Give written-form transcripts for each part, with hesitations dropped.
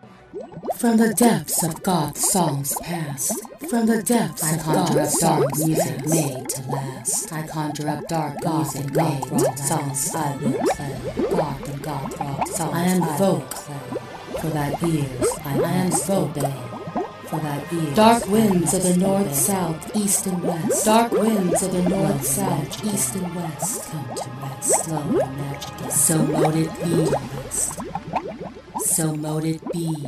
From the depths of goth songs past, from the depths I conjure up dark music made to last. I conjure up dark music made rock songs I will play. Goth and goth rock songs I am folk for thy ears. I am folk for thy ears. Dark winds of the north, south, east and west. Dark winds of the north, south, east and west. Come to rest, slow and magic. So mote it be, rest. So mote it be.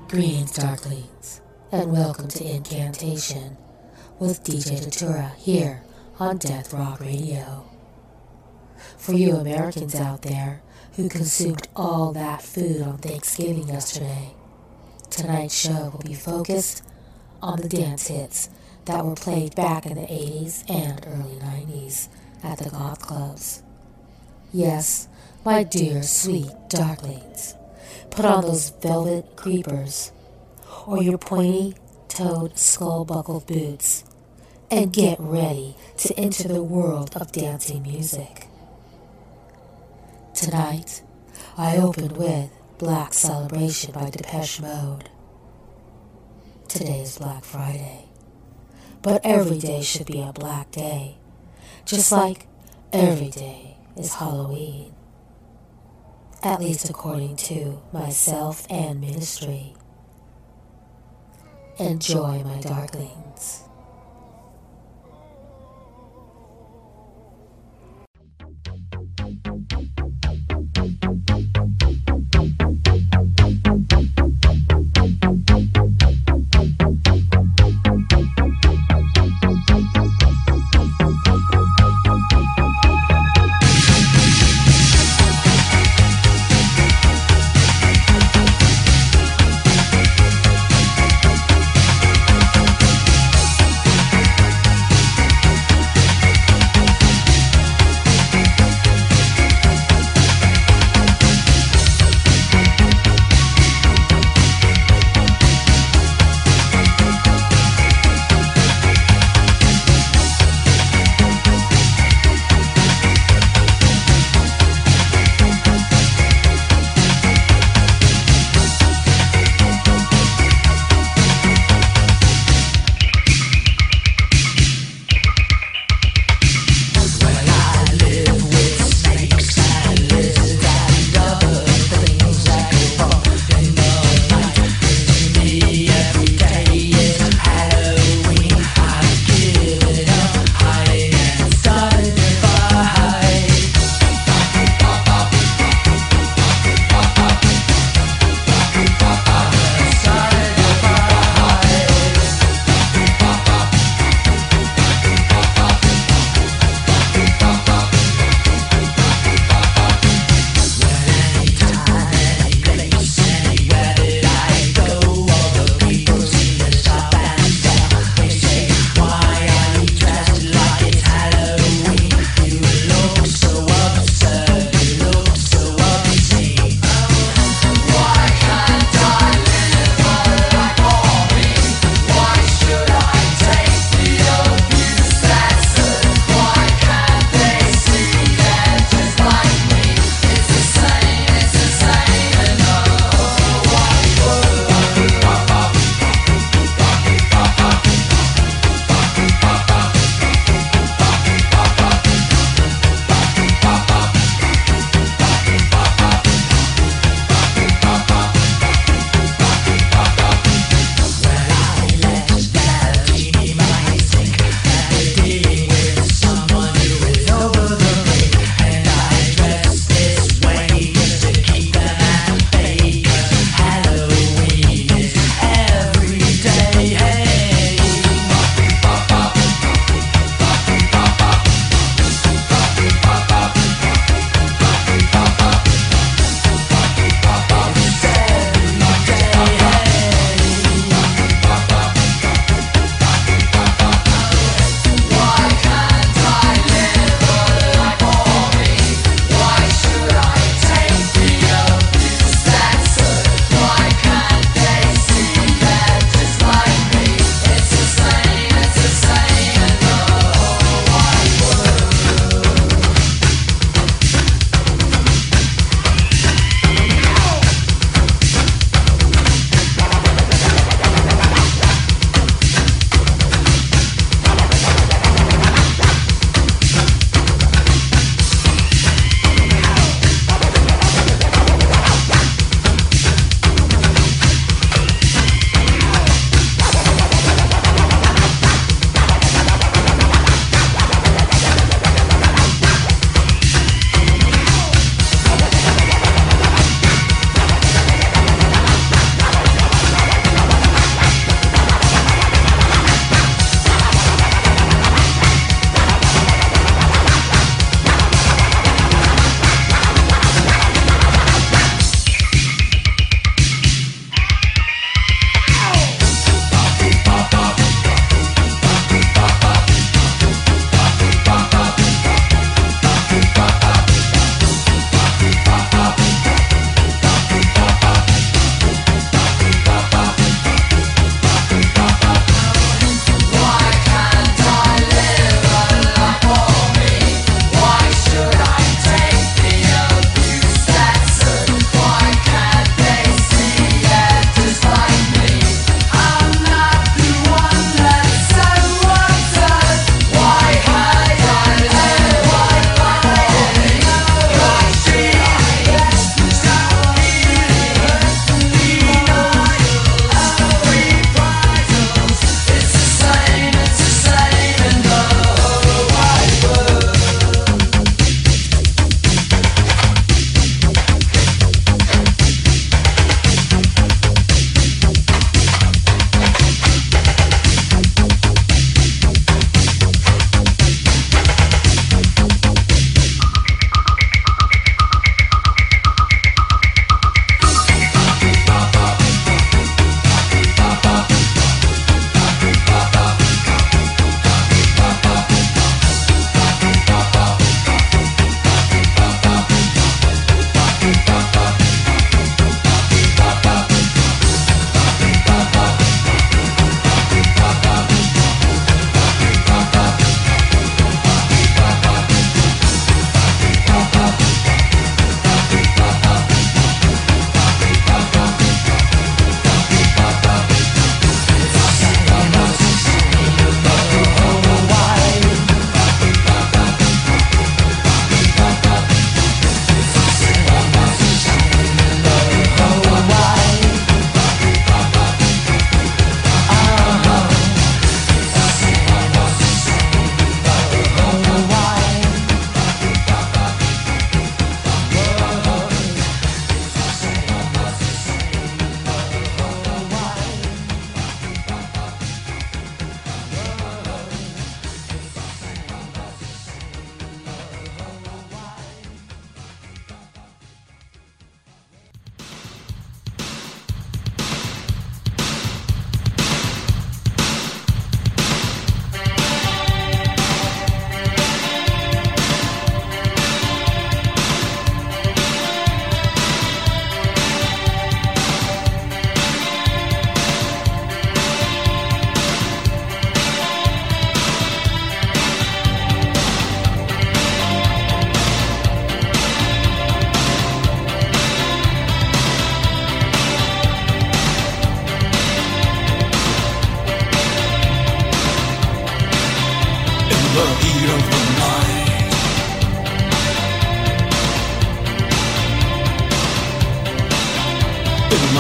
Greetings, Darklings, and welcome to Incantation with DJ Datura here on Death Rock Radio. For you Americans out there who consumed all that food on Thanksgiving yesterday, tonight's show will be focused on the dance hits that were played back in the 80s and early 90s at the goth clubs. Yes, my dear sweet Darklings, put on those velvet creepers or your pointy-toed skull-buckled boots and get ready to enter the world of dancing music. Tonight, I opened with Black Celebration by Depeche Mode. Today is Black Friday, but every day should be a black day, just like every day is Halloween. At least according to myself and ministry. Enjoy, my Darklings.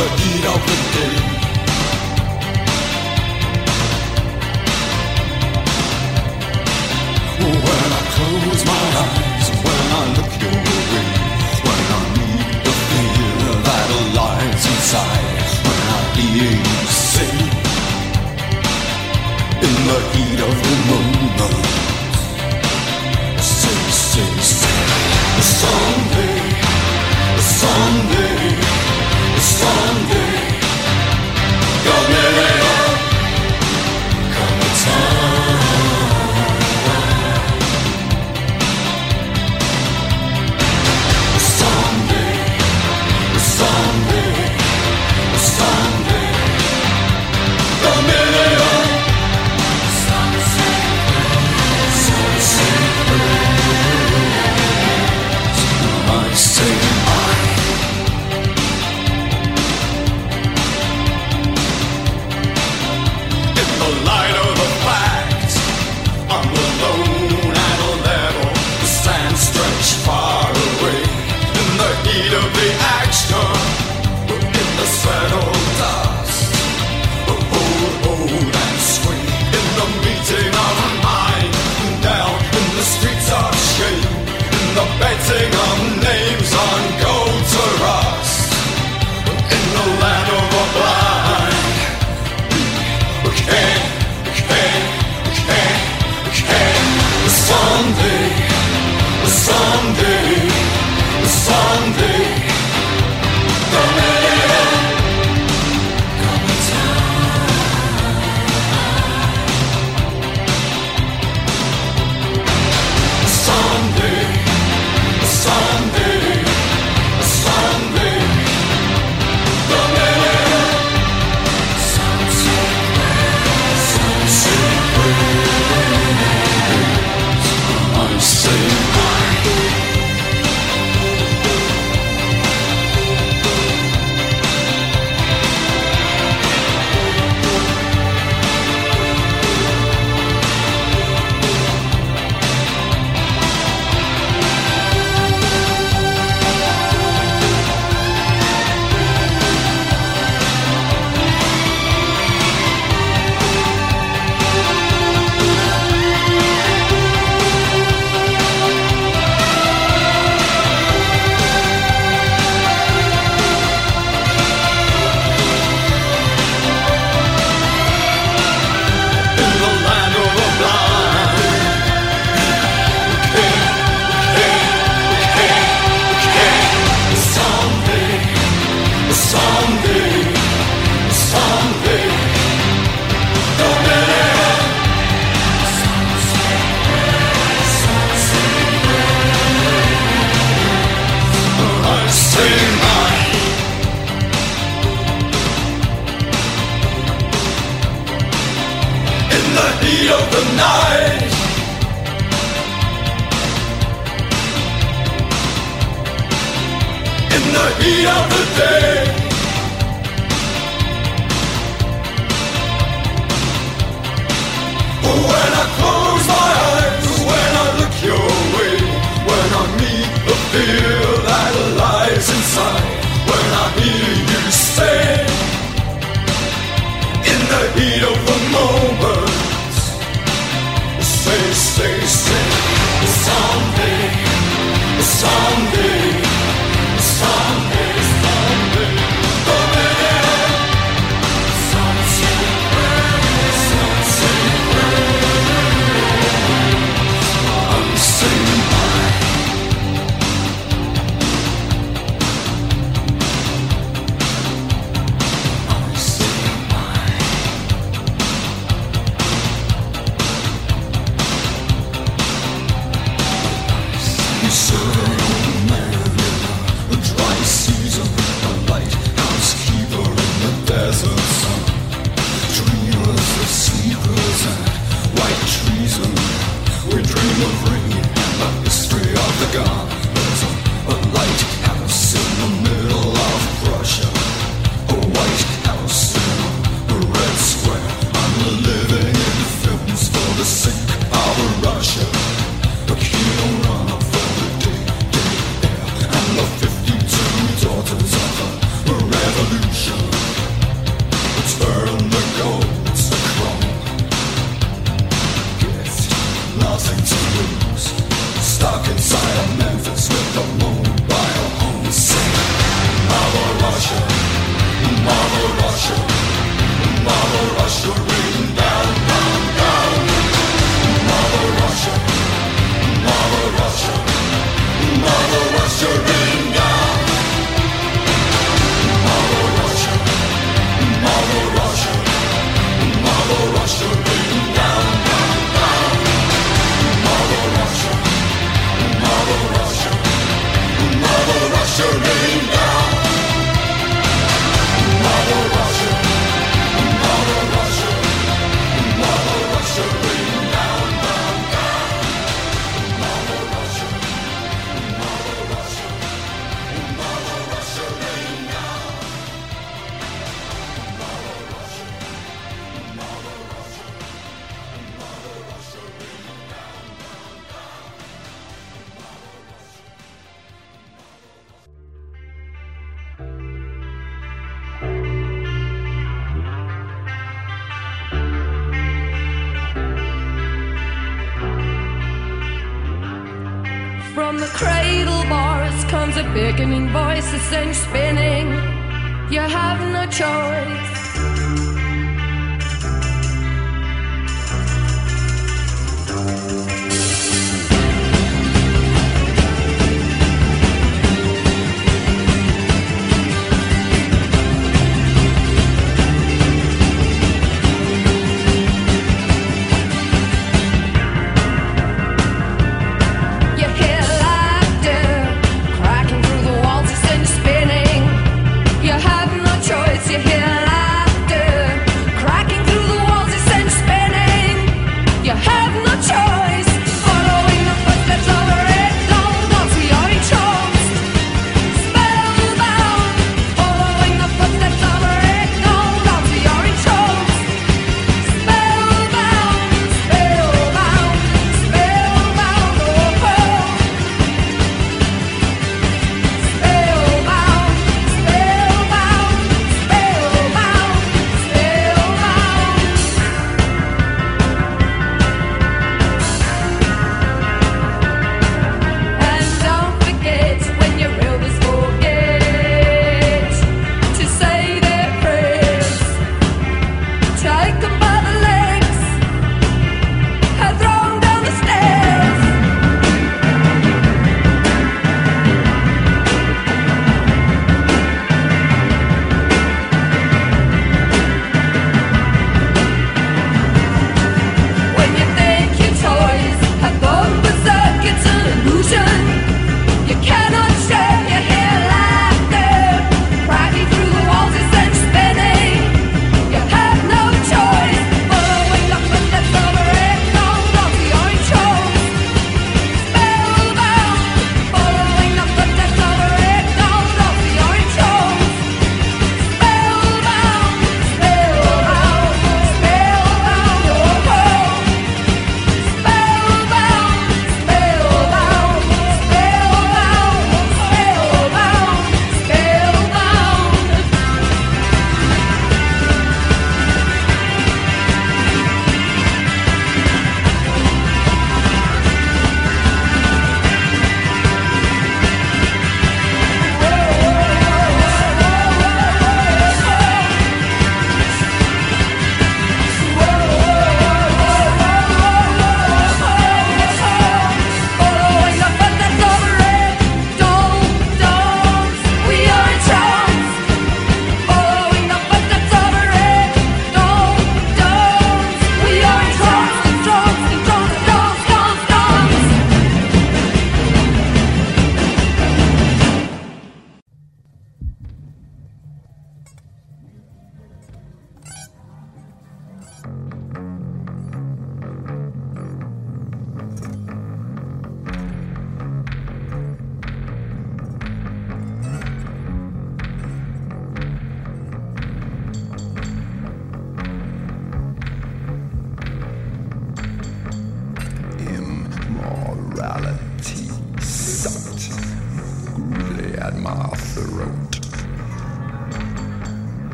the heat of the day. When I close my eyes, when I look your way, when I meet the fear that lies inside, when I hear you say, in the heat of the moment, say, someday, someday, someday, come in, come a time. Someday, someday, someday, come in. Betting on names on gold to rust in the land of the blind. We can't. Someday, someday, someday, come in, come in time. Someday. Someday, someday, come in. Some secret, I say of the night, in the heat of the day, when I close my eyes, when I look your way, when I meet the fear that lies inside, when I hear you say, in the heat of the moment, say, someday, someday, someday, someday, come in. Some secret, cradle bars comes a beckoning voice that sends spinning. You have no choice. You hear laughter cracking through the walls, it sends spinning. You have no choice. Following the footsteps of a red dawn, dance we are entranced, spellbound. Following the footsteps of a red dawn, dance we are entranced, spellbound, spellbound, spellbound, oh, spellbound, spellbound.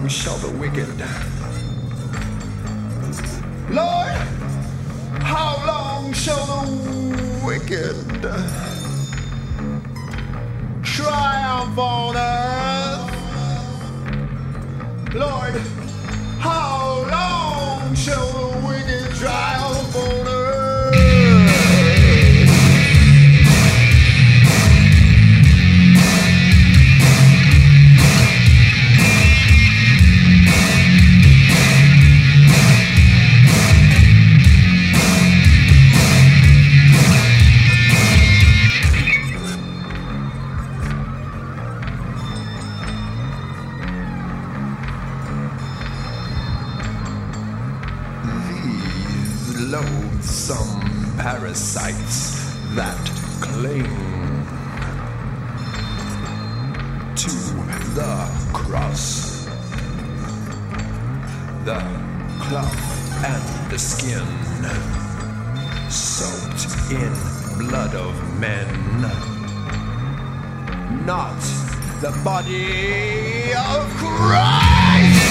long shall the wicked, Lord, how long shall the wicked triumph on earth? Lord, how long shall the wicked triumph on earth? Loathsome parasites that cling to the cross, the cloth and the skin, soaked in blood of men, not the body of Christ.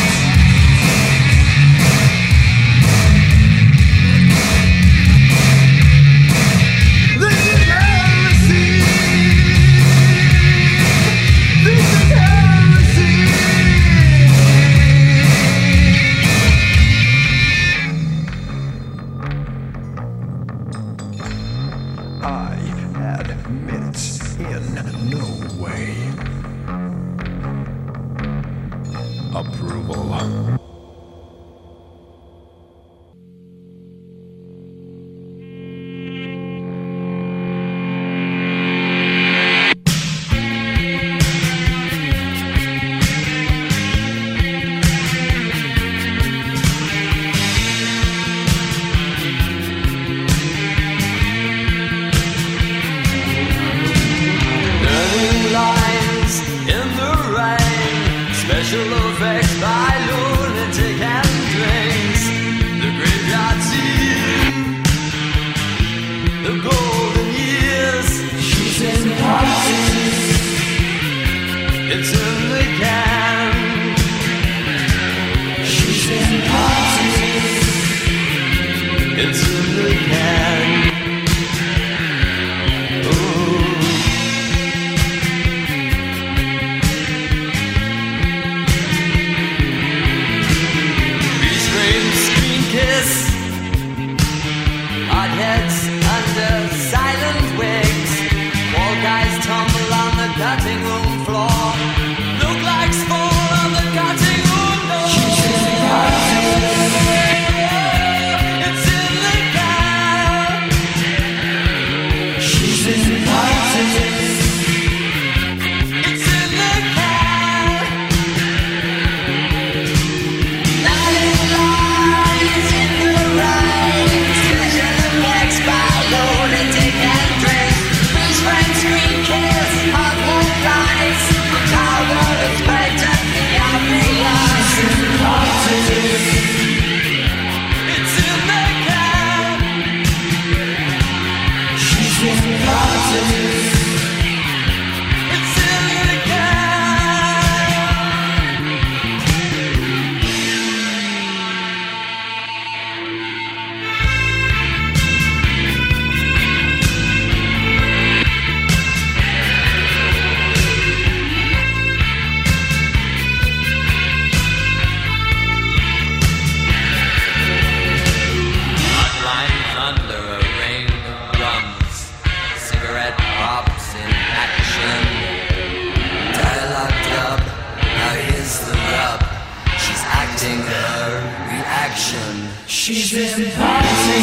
She's been partying.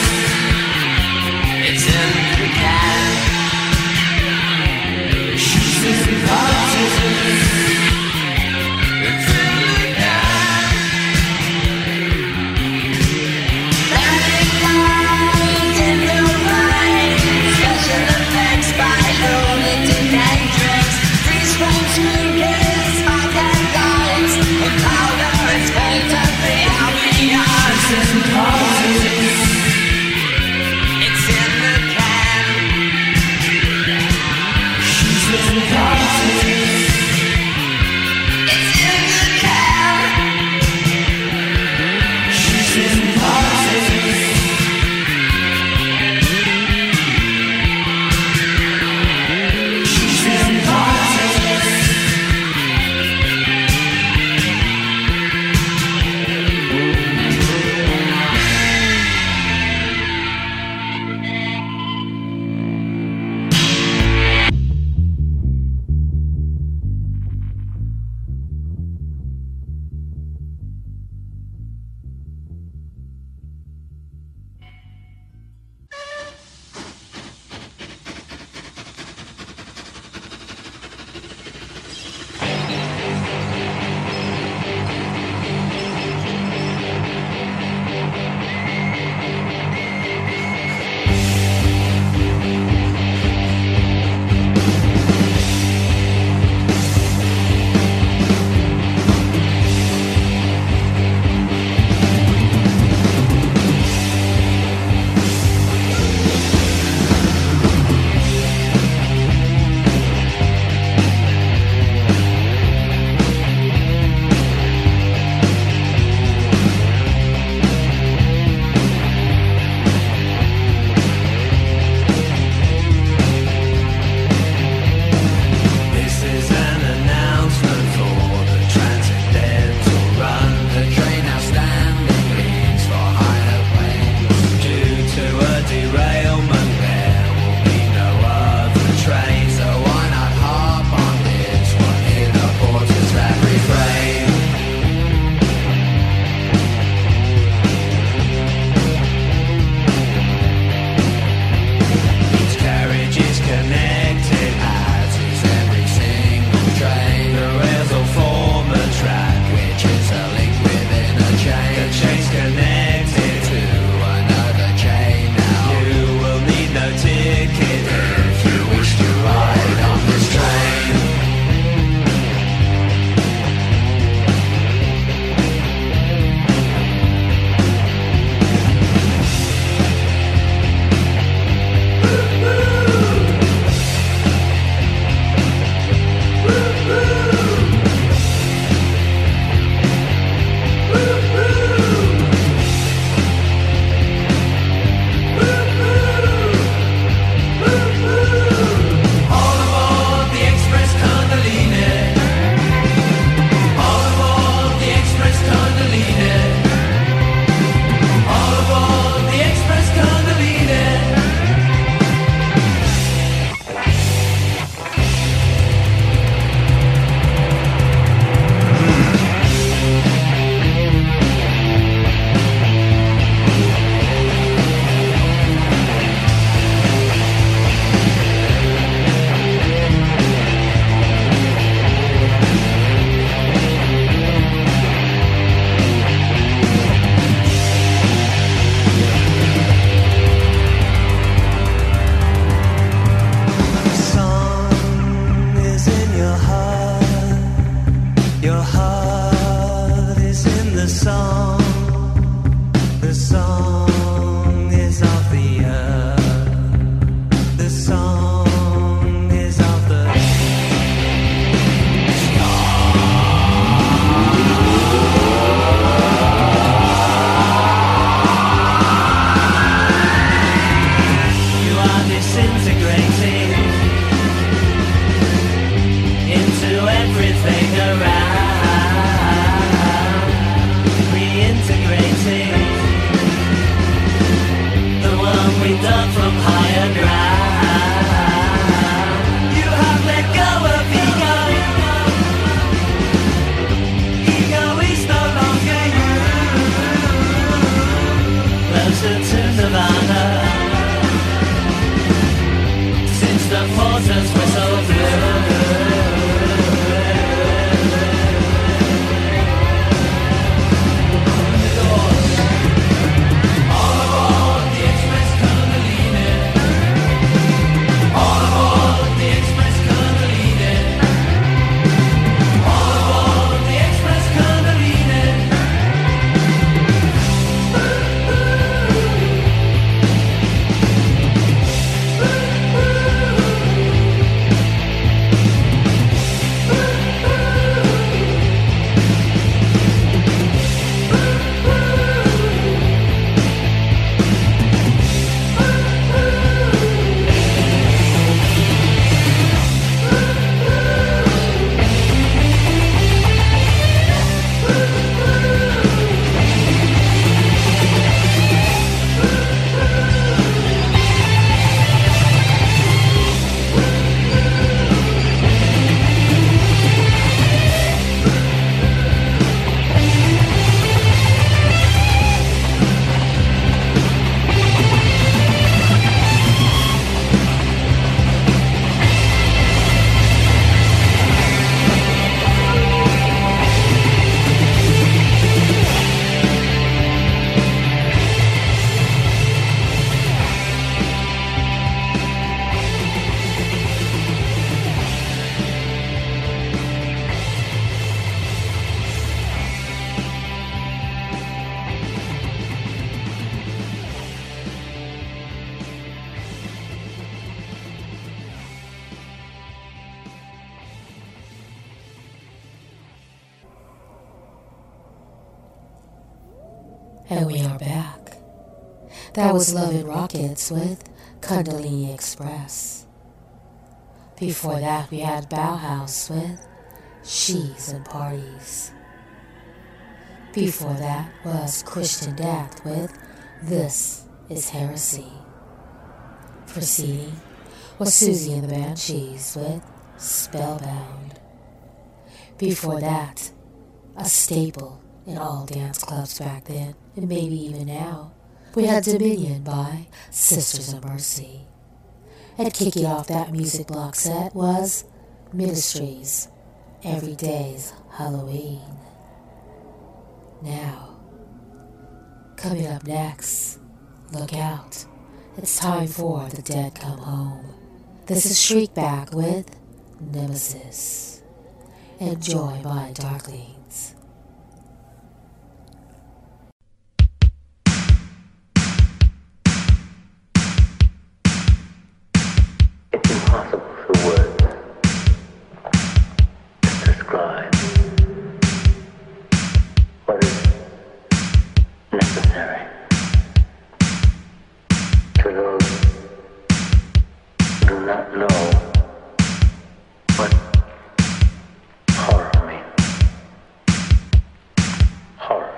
It's in the can. She's been partying. It's in the can. Landing light in the rain. Special effects by lunatic entrance. Freeze frame screen kiss, hot and lights. A powder is paint of the ambiance. She's been partying. And we are back. That was Love in Rockets with Kundalini Express. Before that, we had Bauhaus with She's and Parties. Before that was Christian Death with This Is Heresy. Preceding was Susie and the Banshees with Spellbound. Before that, a staple in all dance clubs back then, and maybe even now, we had Dominion by Sisters of Mercy. And kicking off that music block set was Ministries, Every Day's Halloween. Now, coming up next, look out, it's time for The Dead Come Home. This is Shriekback with Nemesis. Enjoy my Darklings. It's impossible for words to describe what is necessary to those who do not know what horror means. Horror.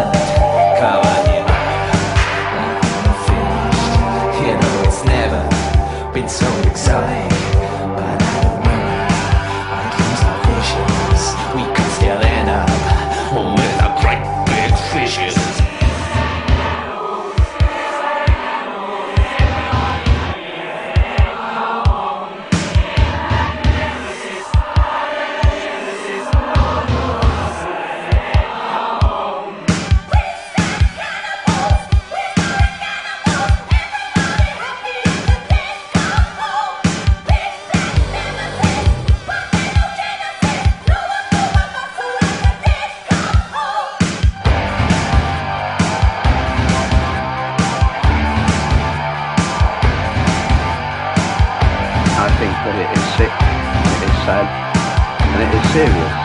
Never period.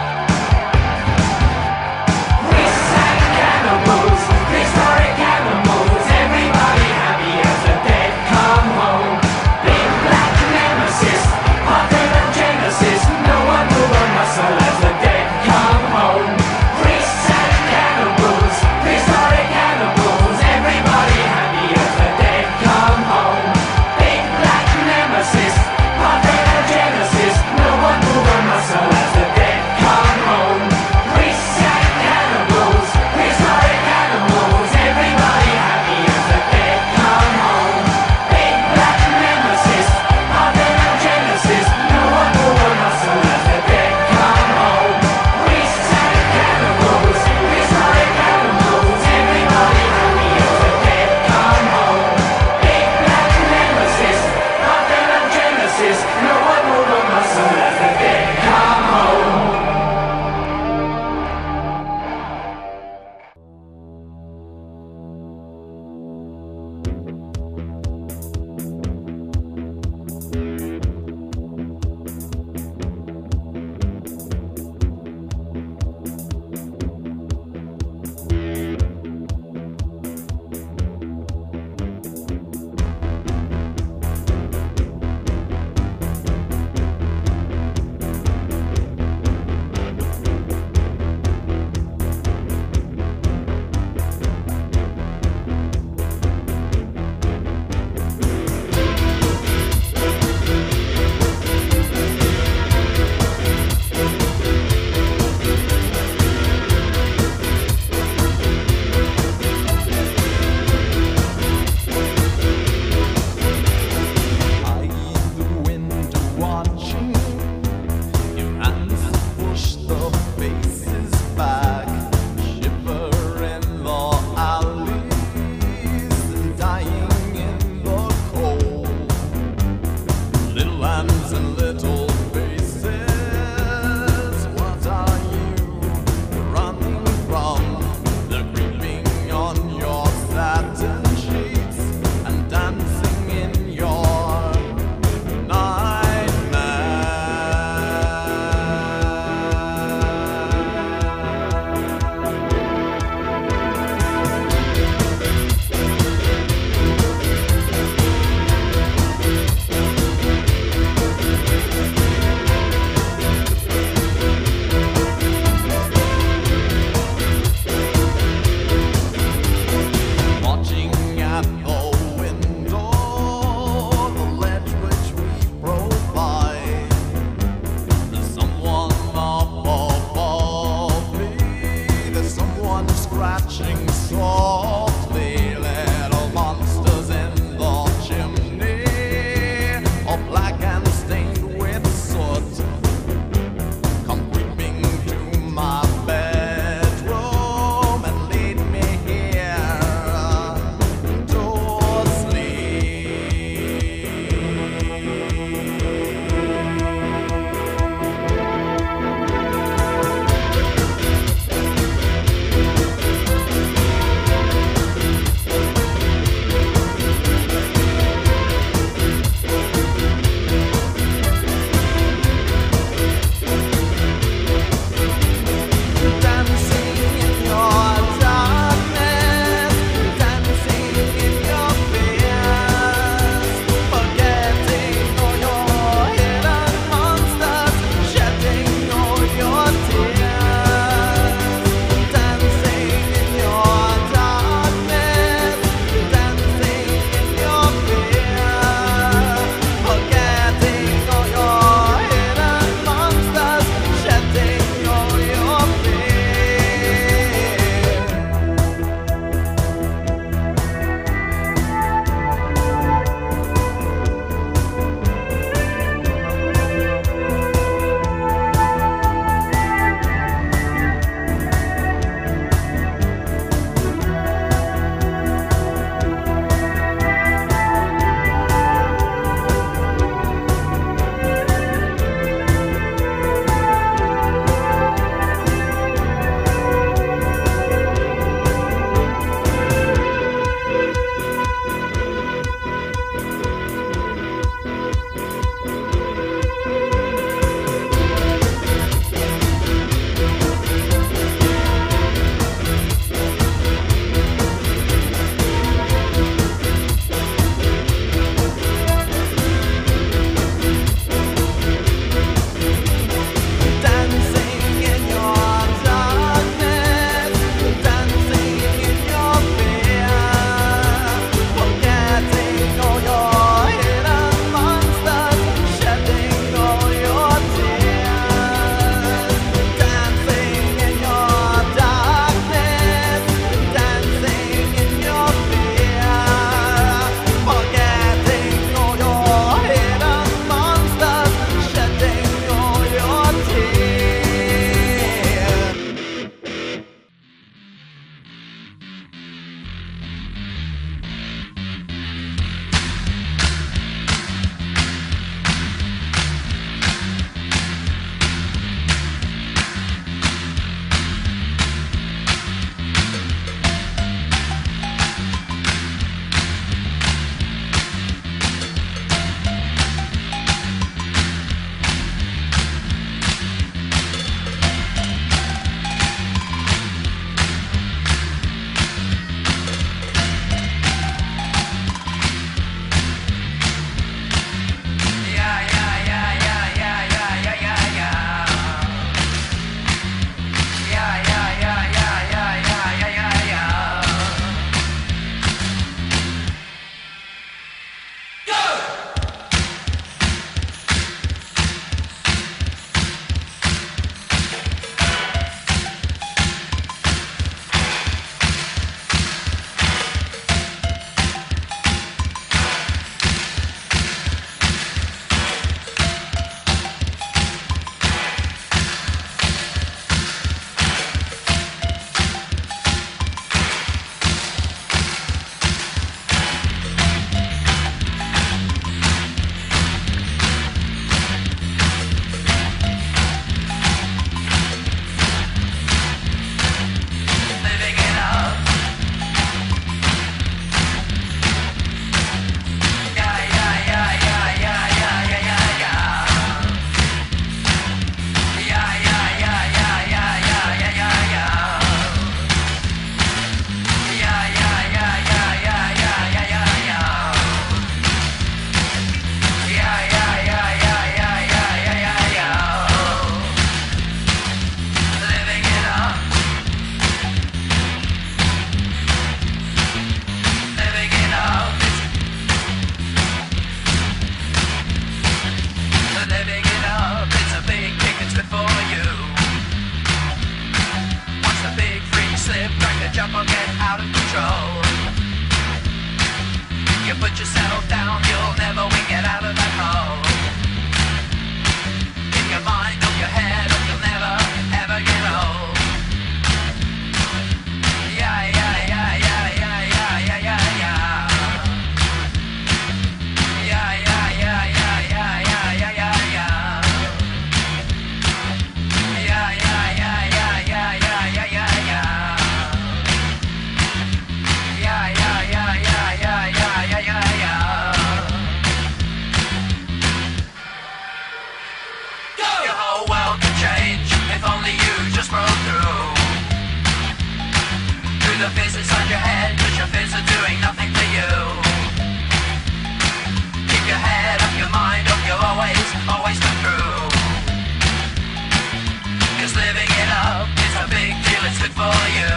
jump or get out of control. You put yourself down, you'll never win, get out of that hole. Keep your mind off your head, or you'll never, ever get old. Yeah, yeah, yeah, yeah, yeah, yeah, yeah, yeah, yeah. Yeah, yeah, yeah, yeah, yeah, yeah, yeah, yeah, yeah. Yeah, yeah, yeah, yeah, yeah, yeah, yeah, yeah, yeah. Yeah, yeah, yeah, yeah, yeah, yeah, yeah, yeah, yeah. Your whole world could change if only you just broke through. Through the fears inside your head, but your fears are doing nothing for you. Keep your head up, your mind up, you'll always, always come through. 'Cause living it up is a big deal, it's good for you.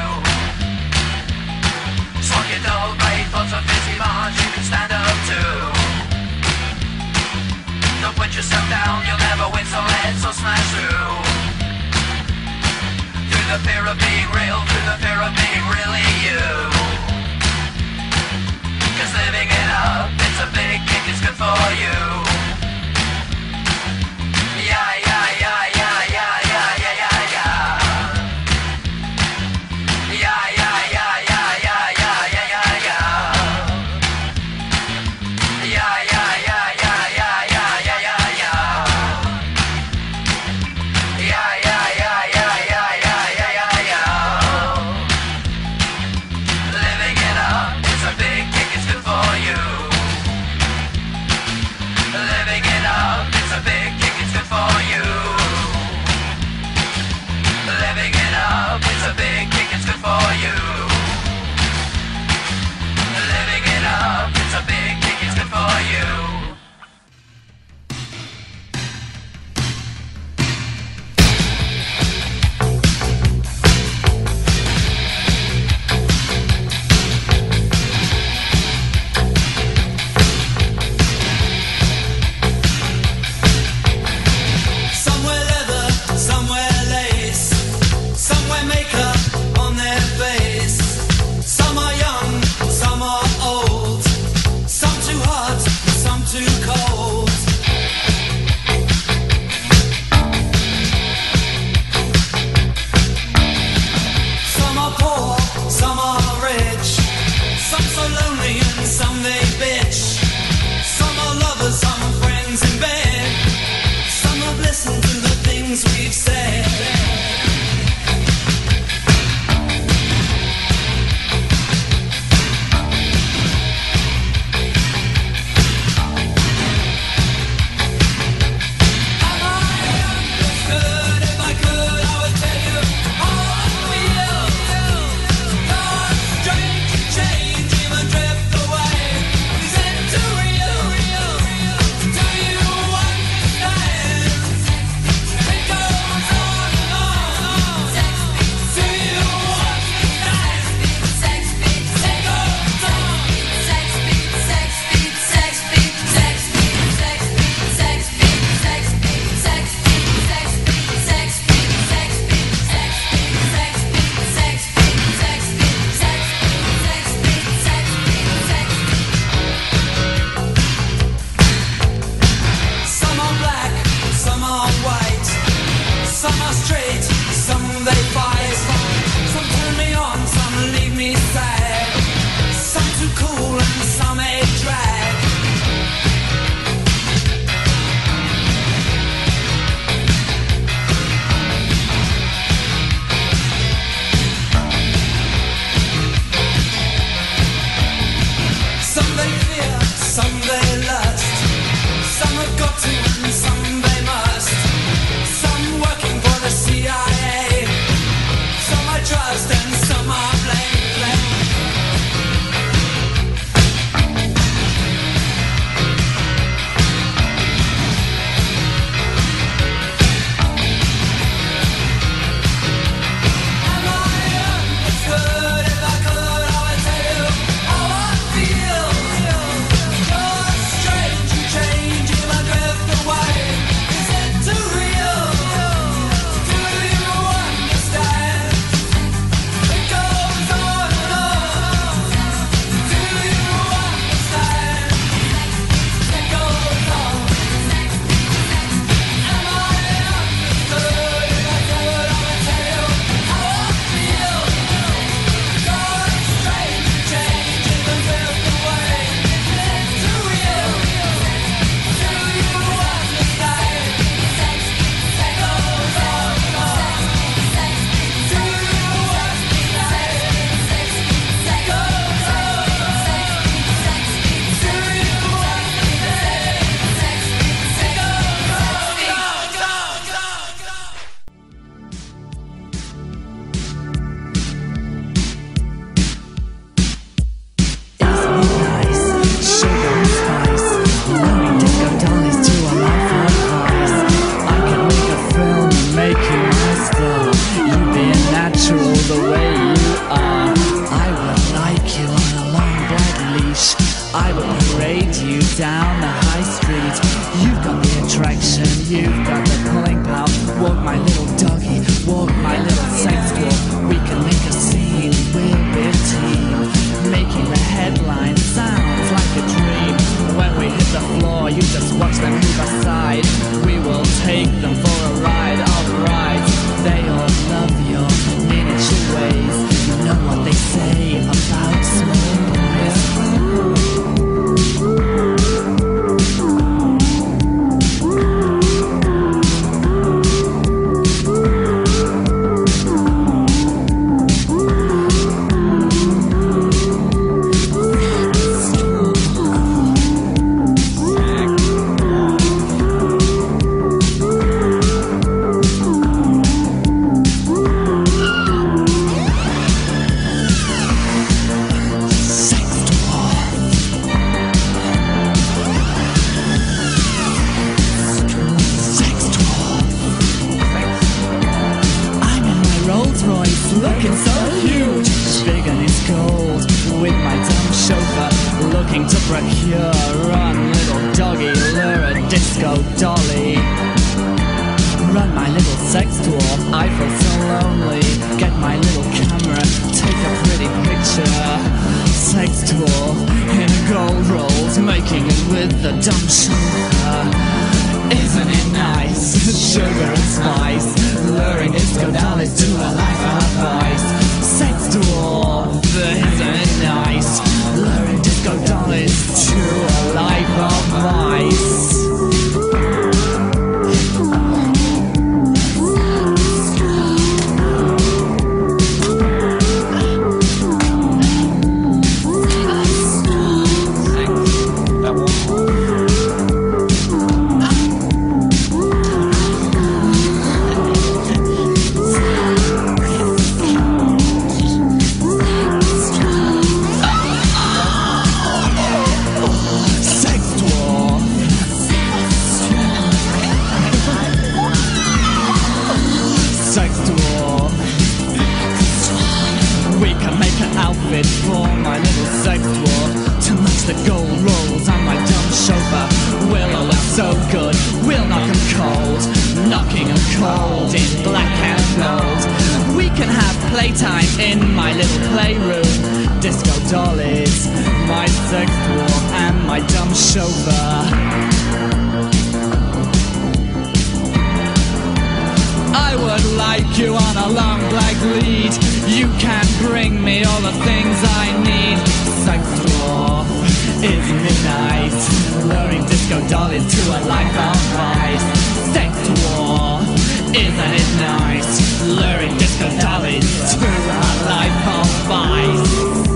Swallow your dull brain thoughts of busy march you can stand up to. Don't put yourself down, you'll never win, so let's all smash through. Through the fear of being real, through the fear of being really you. 'Cause living it up, it's a big kick, it's good for you. Yeah, yeah, yeah, yeah, yeah, yeah, yeah, yeah, yeah. Yeah, yeah, yeah, yeah, yeah, yeah, yeah, yeah, yeah. Yeah, yeah, yeah, yeah, yeah, yeah, yeah, yeah, yeah. Yeah, yeah, yeah, yeah, yeah, yeah, yeah, yeah, yeah. for a cure. Run, little doggy, lure a disco dolly. Run, my little sex tool, I feel so lonely. Get my little camera, take a pretty picture. Sex tool in a gold rolls, making it with the dumb sugar. Isn't it nice? Sugar and spice, luring disco dollies to a life of vice. Sex tool, isn't it nice? Luring disco dollies to a life of vice. For my little sex tool to match the gold rolls on my dumb chauffeur. We'll all look so good, we'll knock 'em cold, knocking 'em cold in black and gold. We can have playtime in my little playroom. Disco dollies, my sex tool and my dumb chauffeur. I would like you on a long black lead. You can bring me all the things I need. Sex tool, isn't it nice? Luring disco dollies to a life of vice. Sex tool, isn't it nice? Luring disco dollies to a life of vice.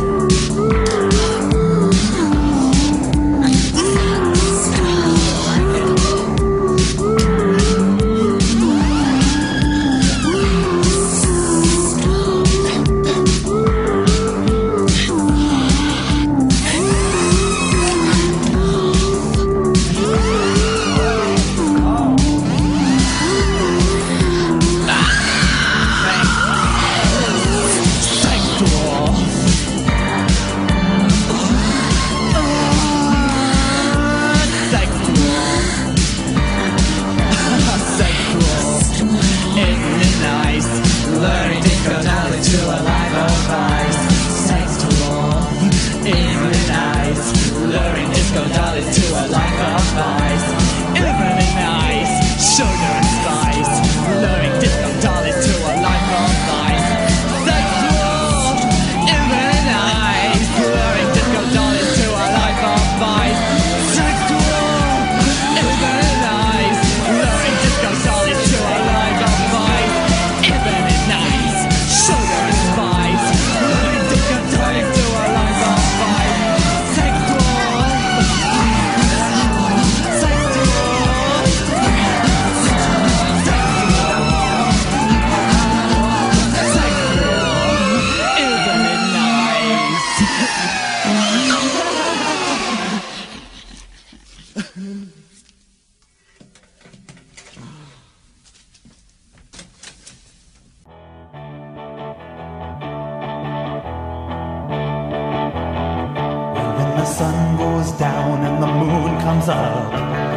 sun goes down and the moon comes up,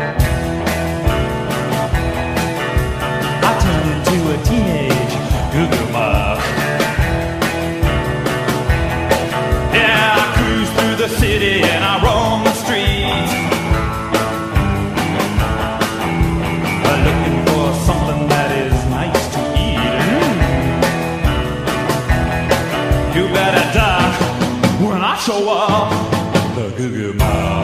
I turn into a teenage goo-goo muck. Yeah, I cruise through the city and I roam the streets, looking for something that is nice to eat. You better die when I show up, the goo-goo muck.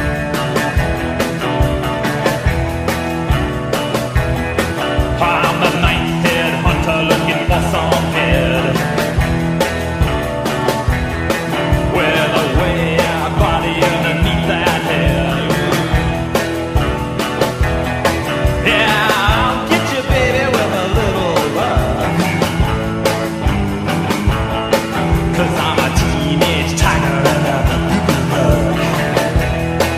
I'm the ninth-head hunter looking for some head with a way-out body underneath that head. Yeah, I'll get you, baby, with a little luck, 'cause I'm a teenage tiger and a goo-goo muck.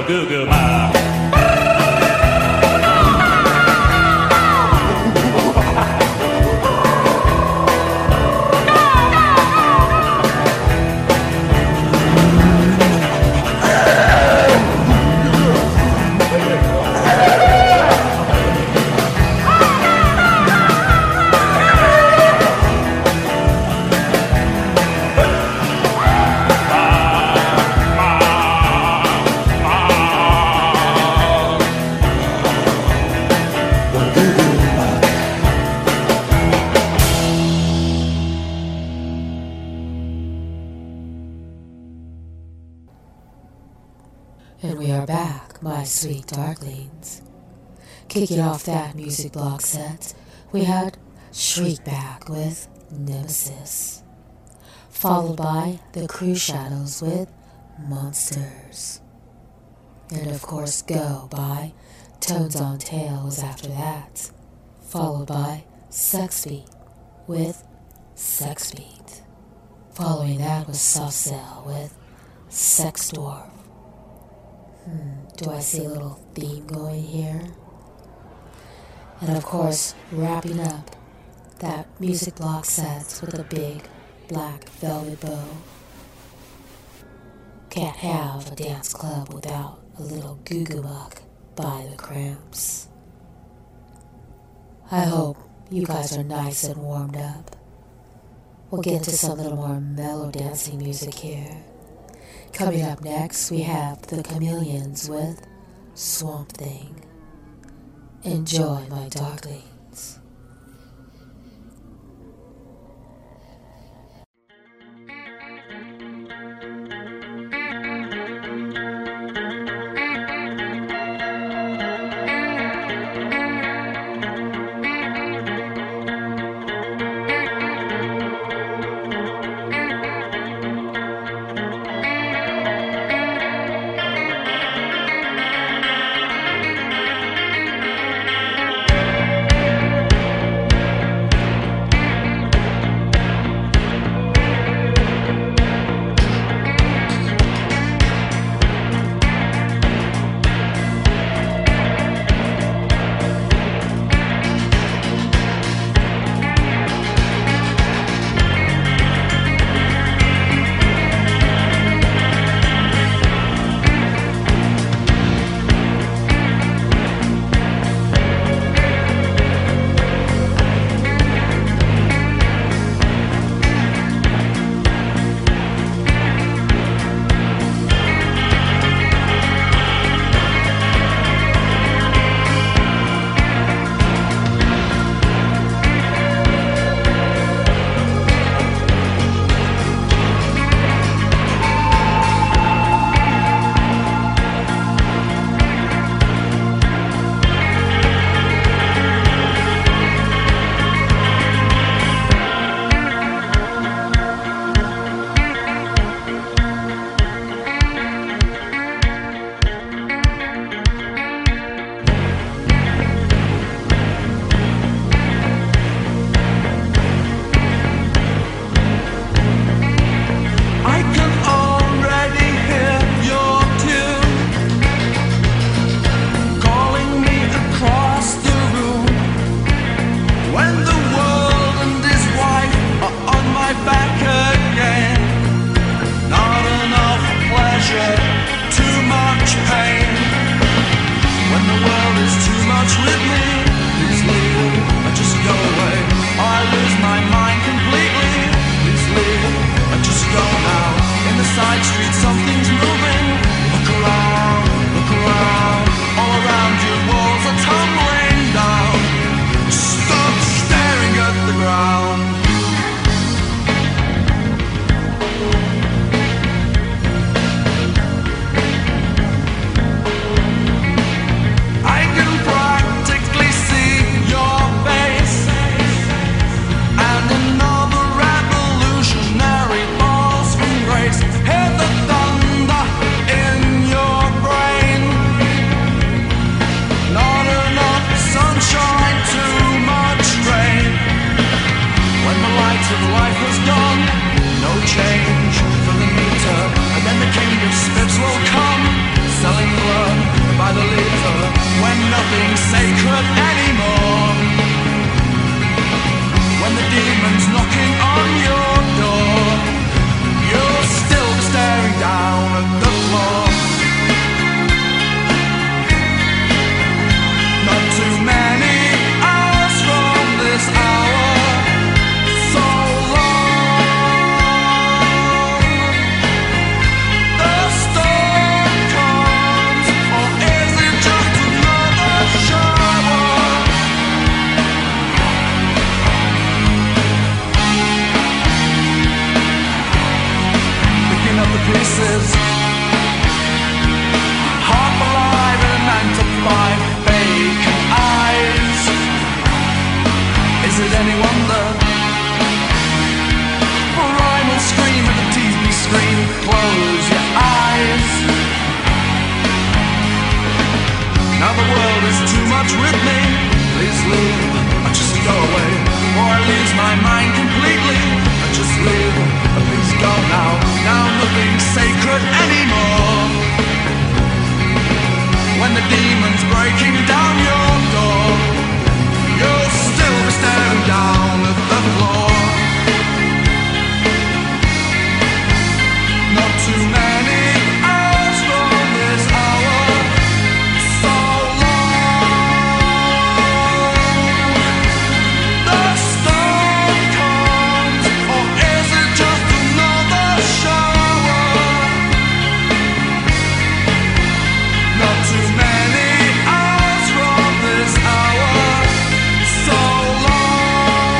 Goo Goo Bop. And we are back, my sweet darklings. Kicking off that music block set, we had Shriekback with Nemesis, followed by the Crew Shadows with Monsters. And of course Go by Tones on Tail was after that, followed by Sex Beat with Sex Beat. Following that was Soft Cell with Sex Dwarf. Do I see a little theme going here? And of course, wrapping up that music block sets with a big black velvet bow. Can't have a dance club without a little Goo Goo Muck by the Cramps. I hope you guys are nice and warmed up. We'll get into some little more mellow dancing music here. Coming up next, we have the Chameleons with Swamp Thing. Enjoy, my darklings. Now the world is too much with me. Please leave, or just go away, or I lose my mind completely. Just leave, please go now. Now nothing's sacred anymore. When the demon's breaking down your door, you'll still be staring down at the floor. Not too many hours from this hour, so long. The storm comes, or is it just another shower? Not too many hours from this hour, so long.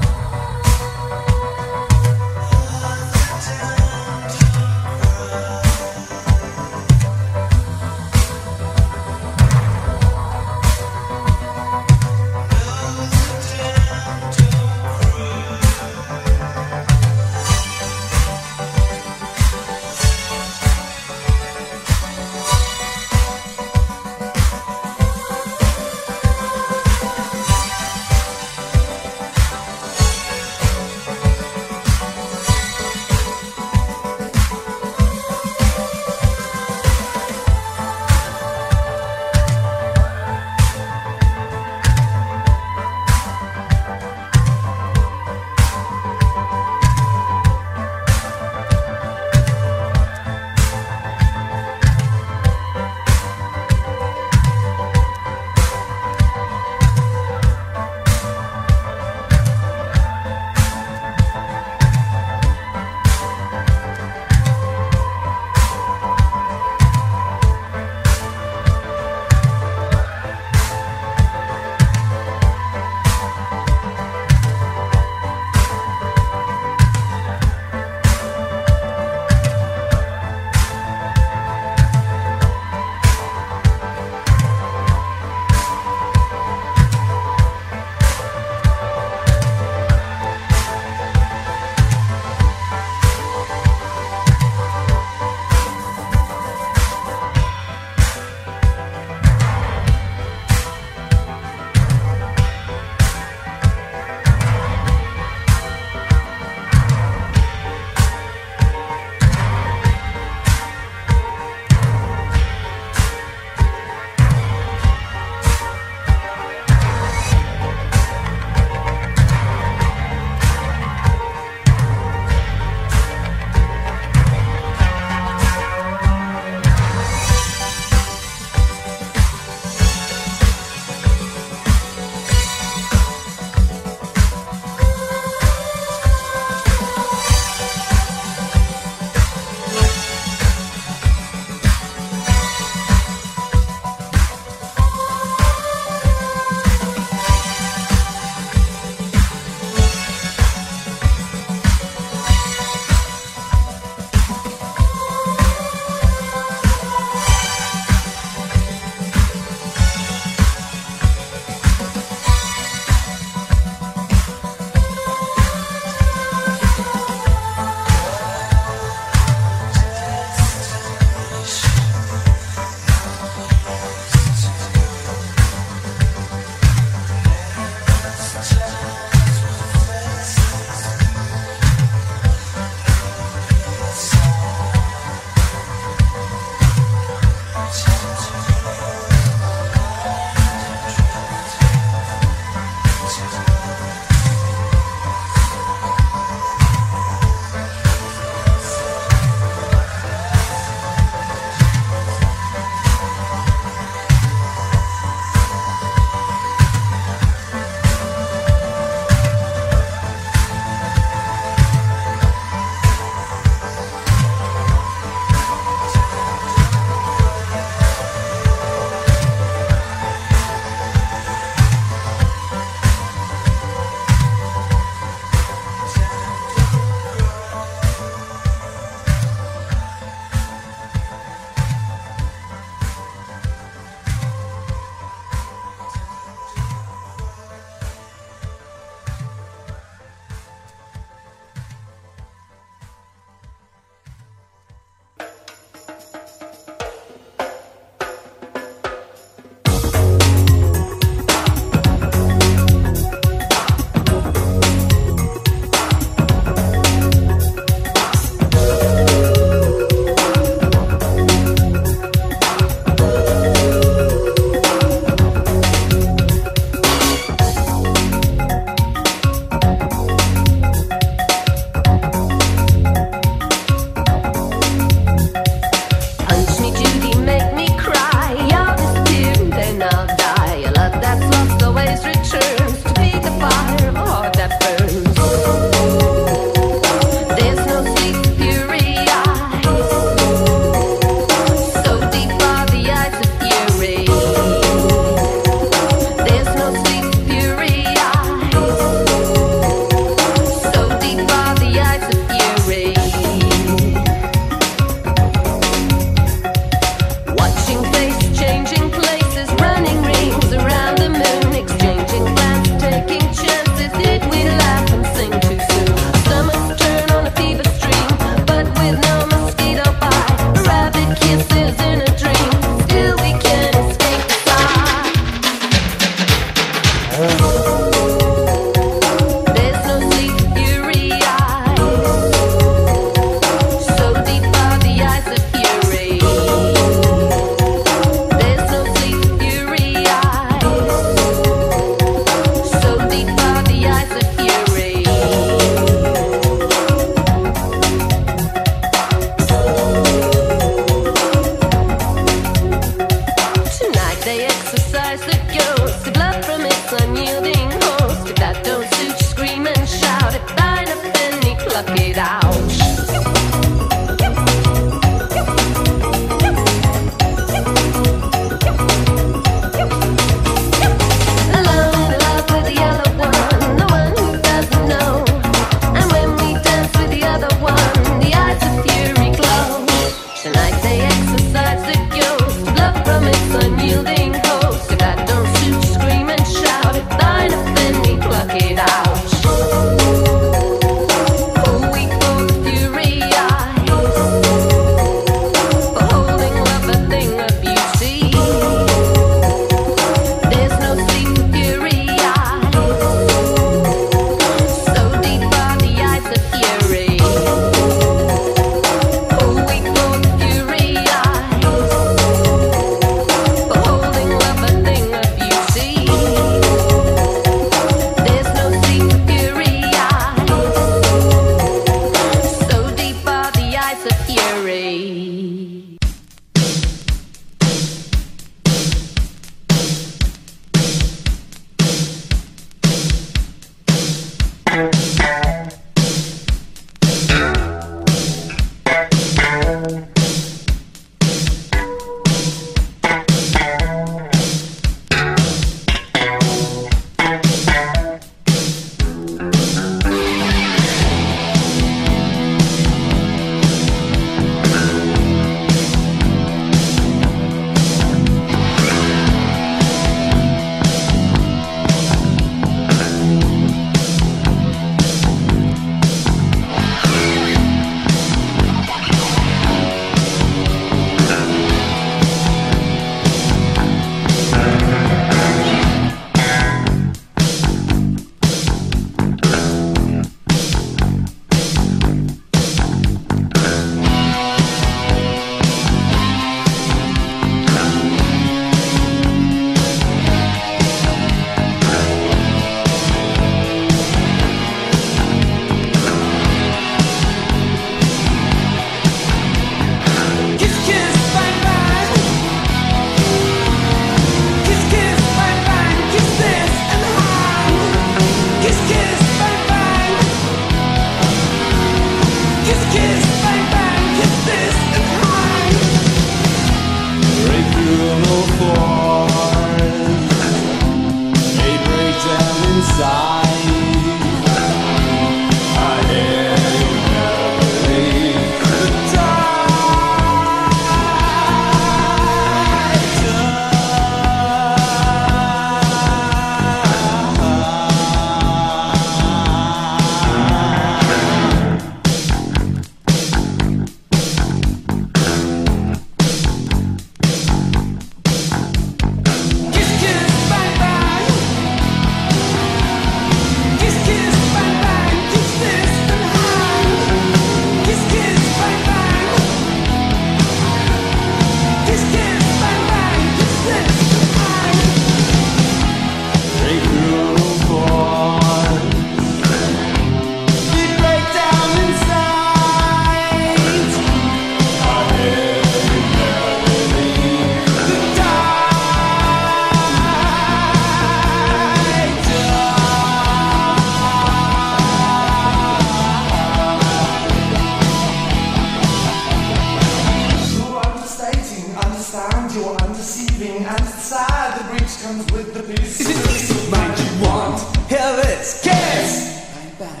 mind, you're undeceiving, and inside the breach comes with the peace. Is it peace of mind you want? Hear this, kiss! Bang, bang.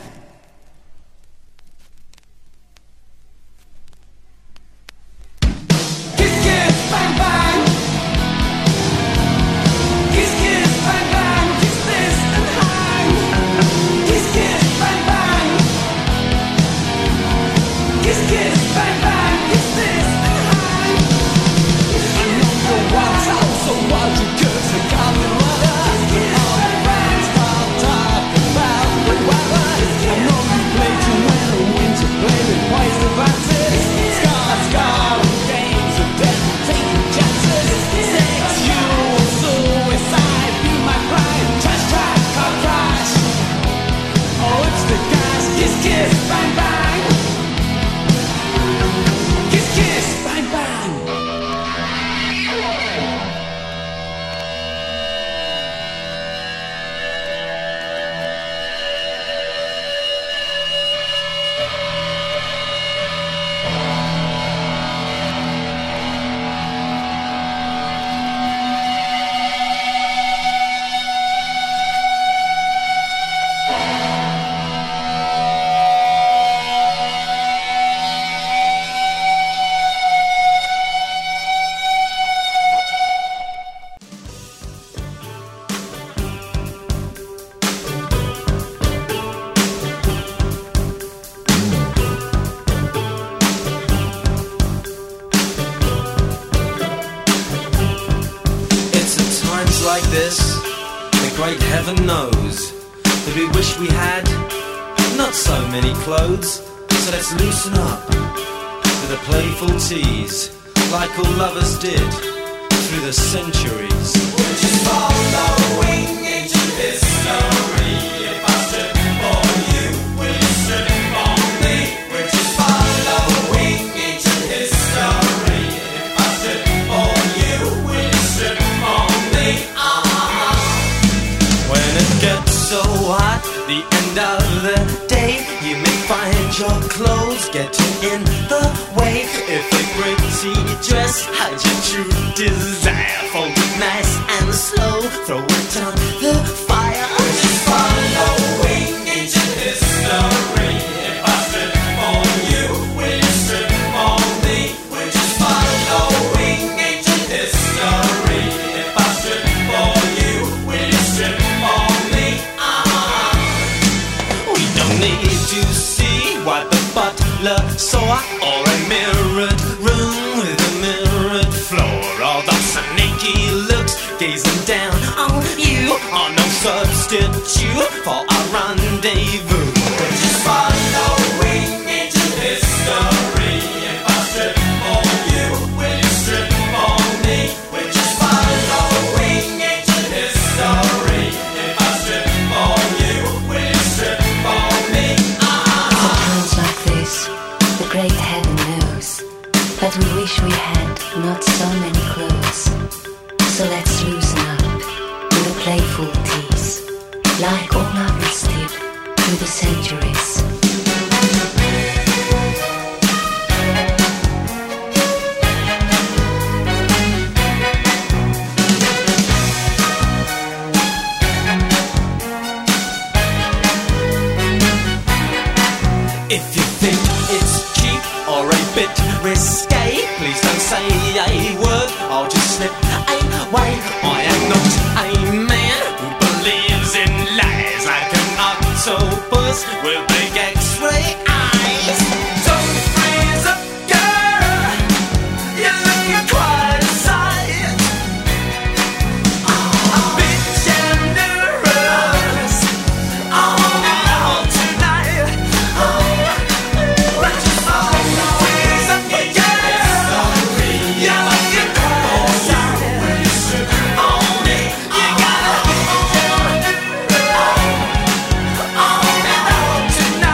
Kiss, kiss, bang, bang. Kiss, kiss, bang, bang. Kiss this and hang. Kiss, kiss, bang, bang. Kiss, kiss, bang, bang. Kiss this and hang. I know your ones are so wild you curse the common weather. All the friends start talking about the weather. I know you play to win or win to play with poison advances. Scar, games of death, taking chances. Sexual suicide, be my pride. Trash, car crash. Oh, it's the gas. Kiss, kiss, bang, bang. Kiss, kiss, bang, bang. It's at times like this, the great heaven knows, that we wish we had not so many clothes. So let's loosen up with a playful tease, like all lovers did through the centuries. We're just following ancient history. If I stood for you, will you stood for me? We're just following ancient history. If I stood for you, will you stood for me? When it gets so hot, the end of the day, you may find your clothes getting in the way. If a pretty dress hides your true desire, fold it nice and slow, throw it on the fire. Just following ancient history. If I stood for you, will you stood for me? We're just following ancient history. If I stood for you, will you stood for me? We don't need to see what the butler saw, or a mirrored room with a mirrored floor. All those sneaky looks gazing down on you are no substitute for a rendezvous. We're just following ancient history. If I stood for you, will you stood for me? We're just following ancient history. If I stood for you, will you stood for me? Times like this, the great heaven knows that we wish we had not so many clothes. So let's loosen up with a playful tease, like all others did through the centuries. If you think it's cheap or a bit risque, please don't say a word, I'll just slip away. I am not a man who believes in lies, like an octopus with big X-ray eyes. Don't freeze up, girl, you're looking quite a sight. A bit generous, all tonight. We're just always up, girl, you're looking quite a sight. Only you gotta hold on tonight.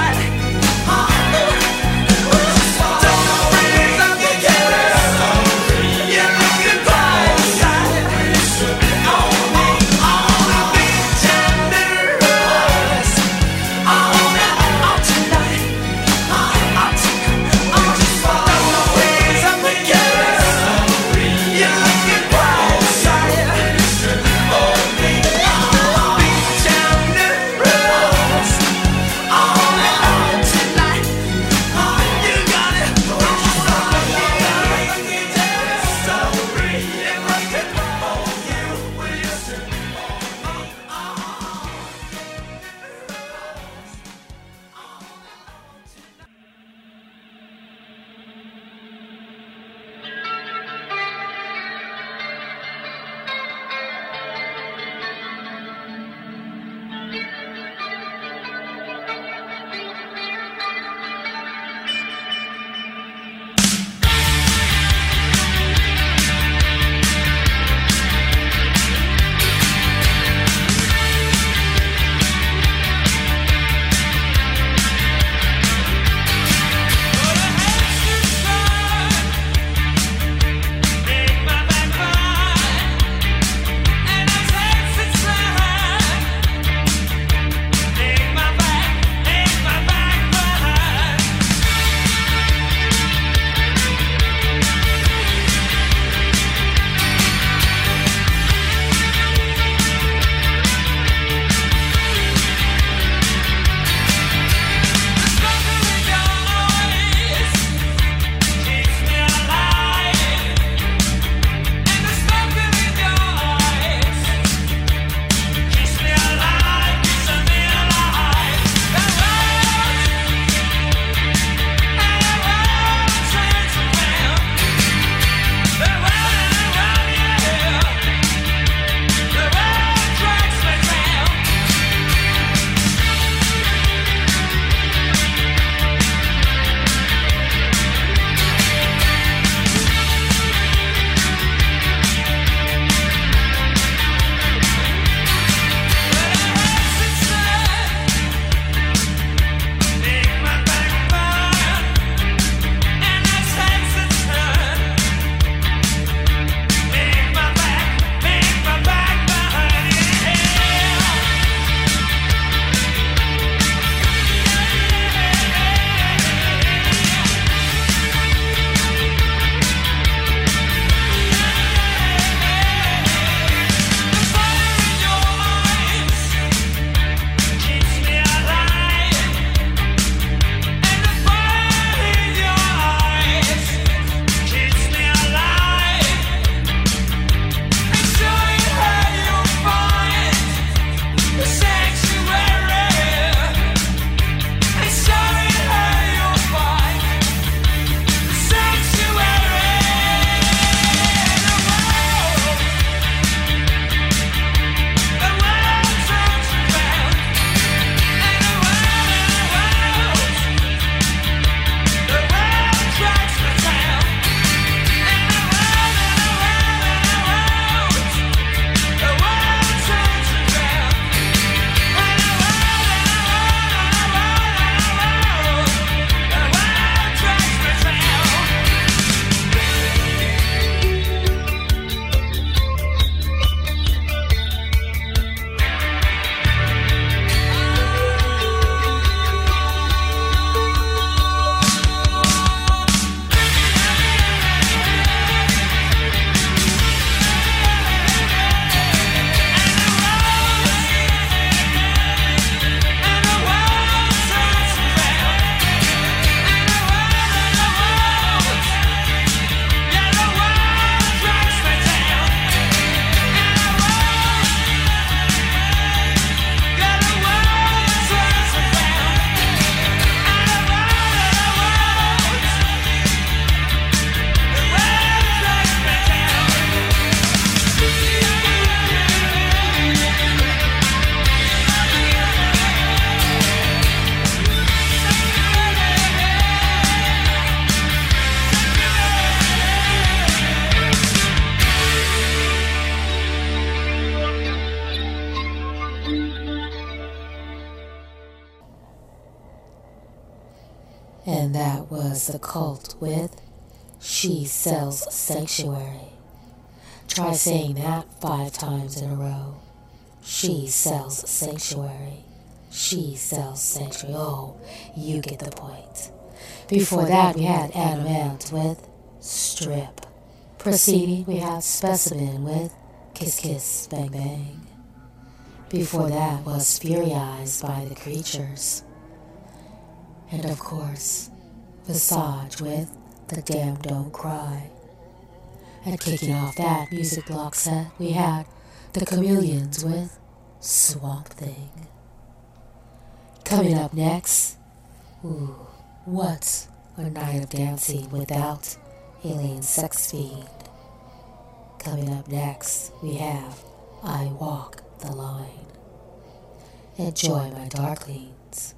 And that was The Cult with She Sells Sanctuary. Try saying that 5 times in a row. She sells sanctuary. She sells sanctuary. Oh, you get the point. Before that, we had Adam Ant with Strip. Preceding, we had Specimen with Kiss Kiss Bang Bang. Before that was Furious by The Creatures. And of course, Visage with The Damned Don't Cry. And kicking off that music block set, we had The Chameleons with Swamp Thing. Coming up next, what a night of dancing without Alien Sex Fiend. Coming up next, we have I Walk the Line. Enjoy, my darklings.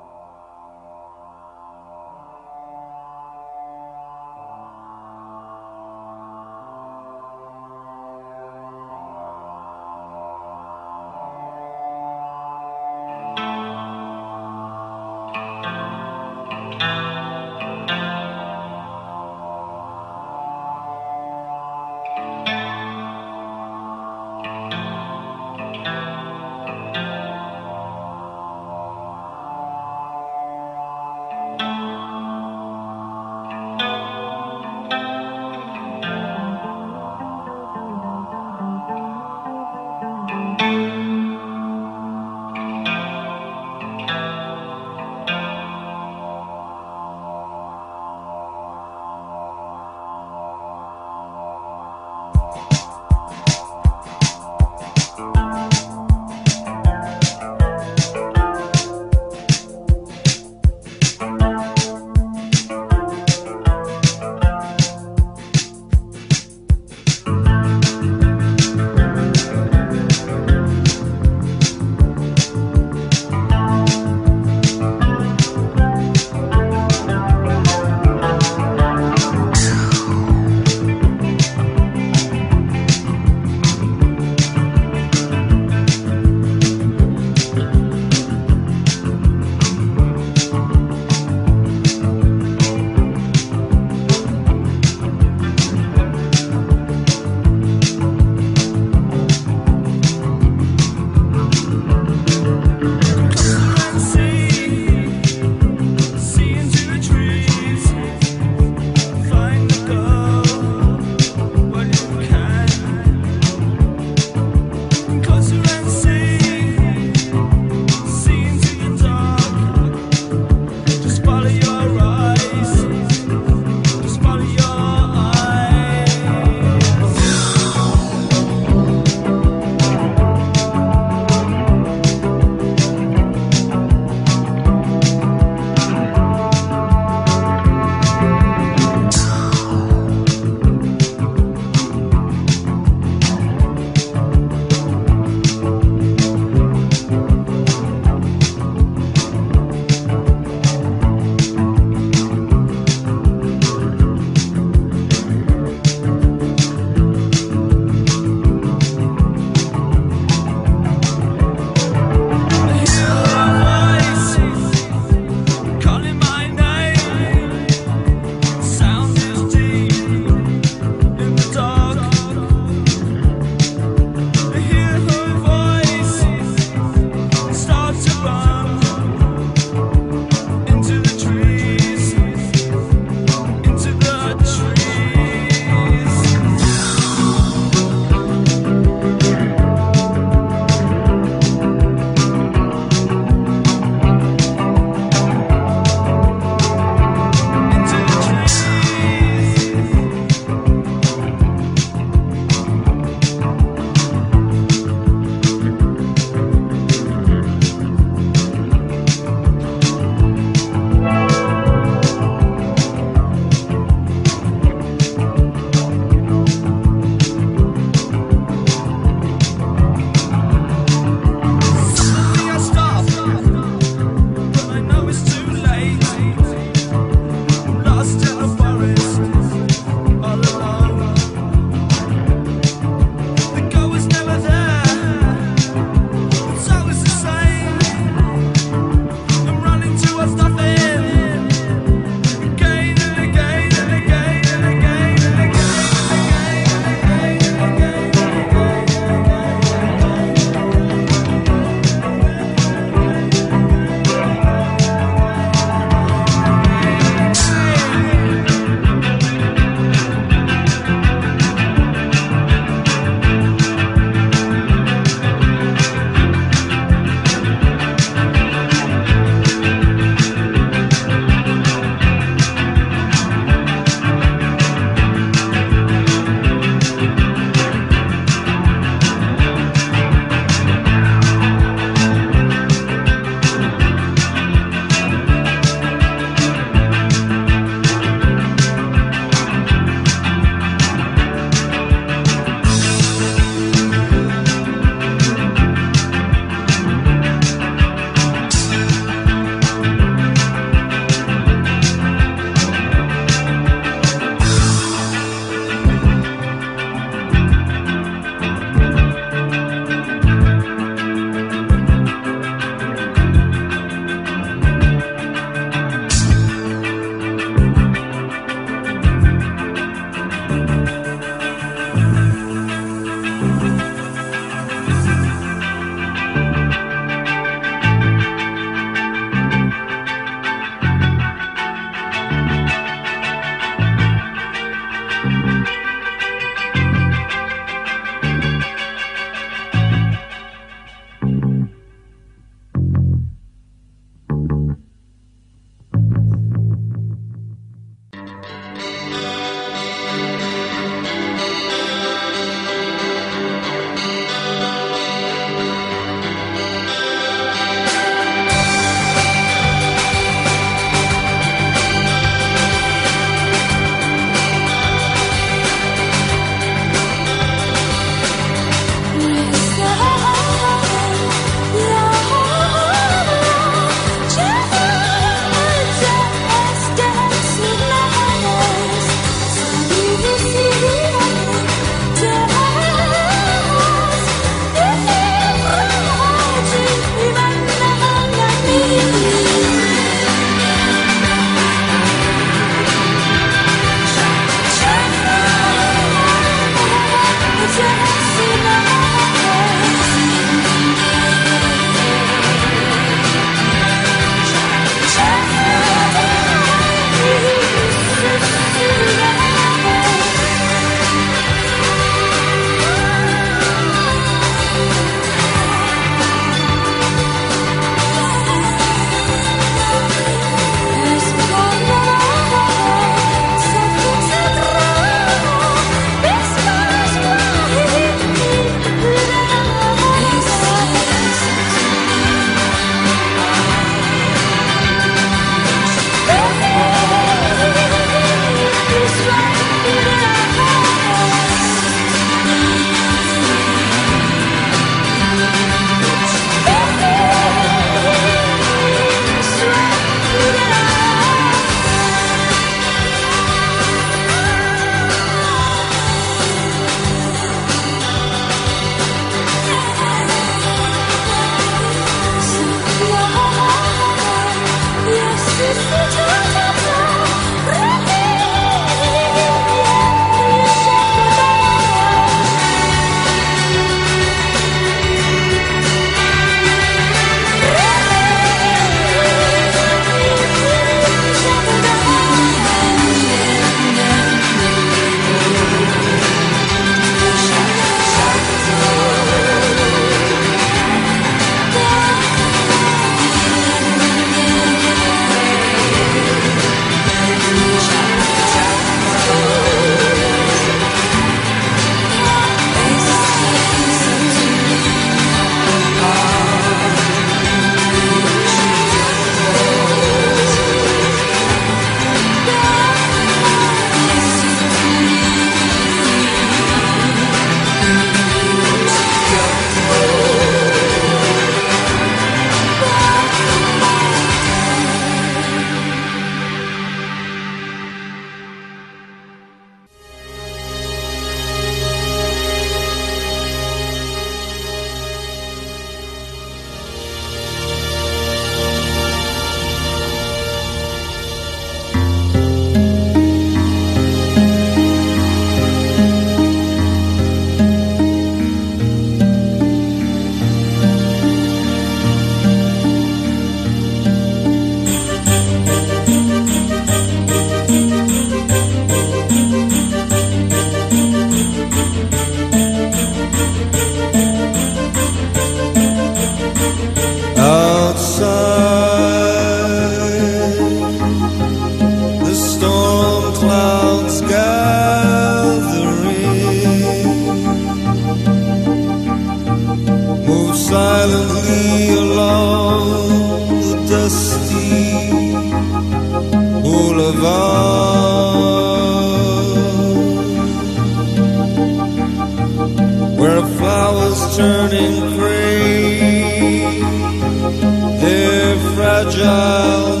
turning gray, their fragile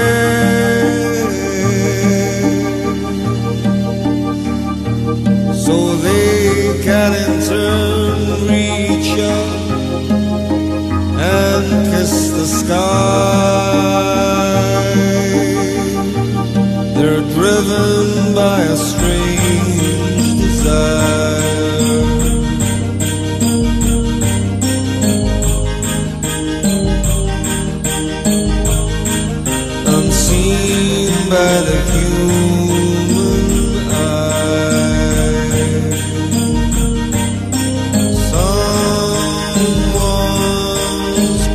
necks, so they can in turn reach up and kiss the sky. They're driven by a strange desire, unseen by the human eye. Someone's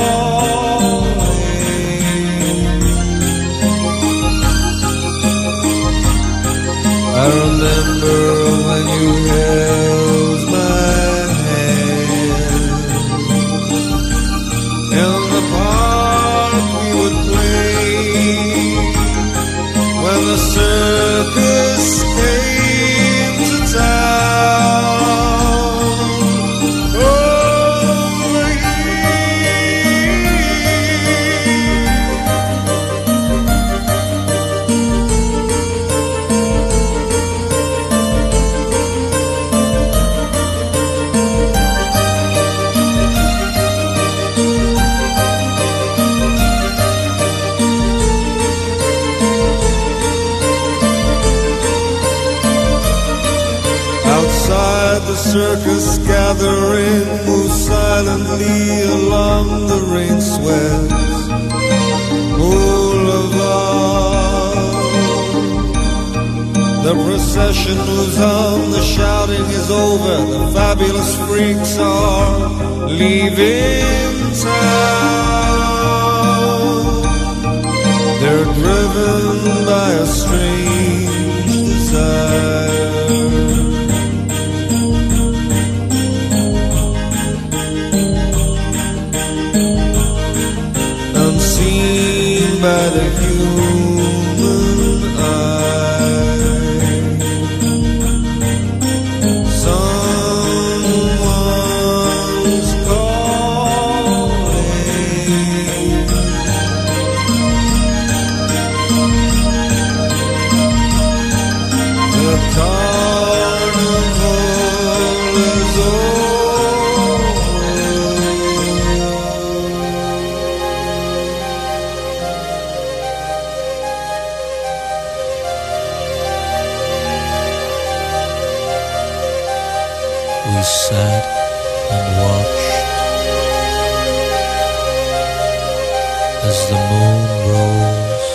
calling. I remember when you held my hand. In the park we would play when the circus came to town. Over outside the circus gathering, move silently along the rain swept boulevard. The procession moves on, the shouting is over, the fabulous freaks are leaving town. They're driven by a strange desire, unseen by the human eye. Someone's calling. The carnival is over. We sat and watched as the moon rose.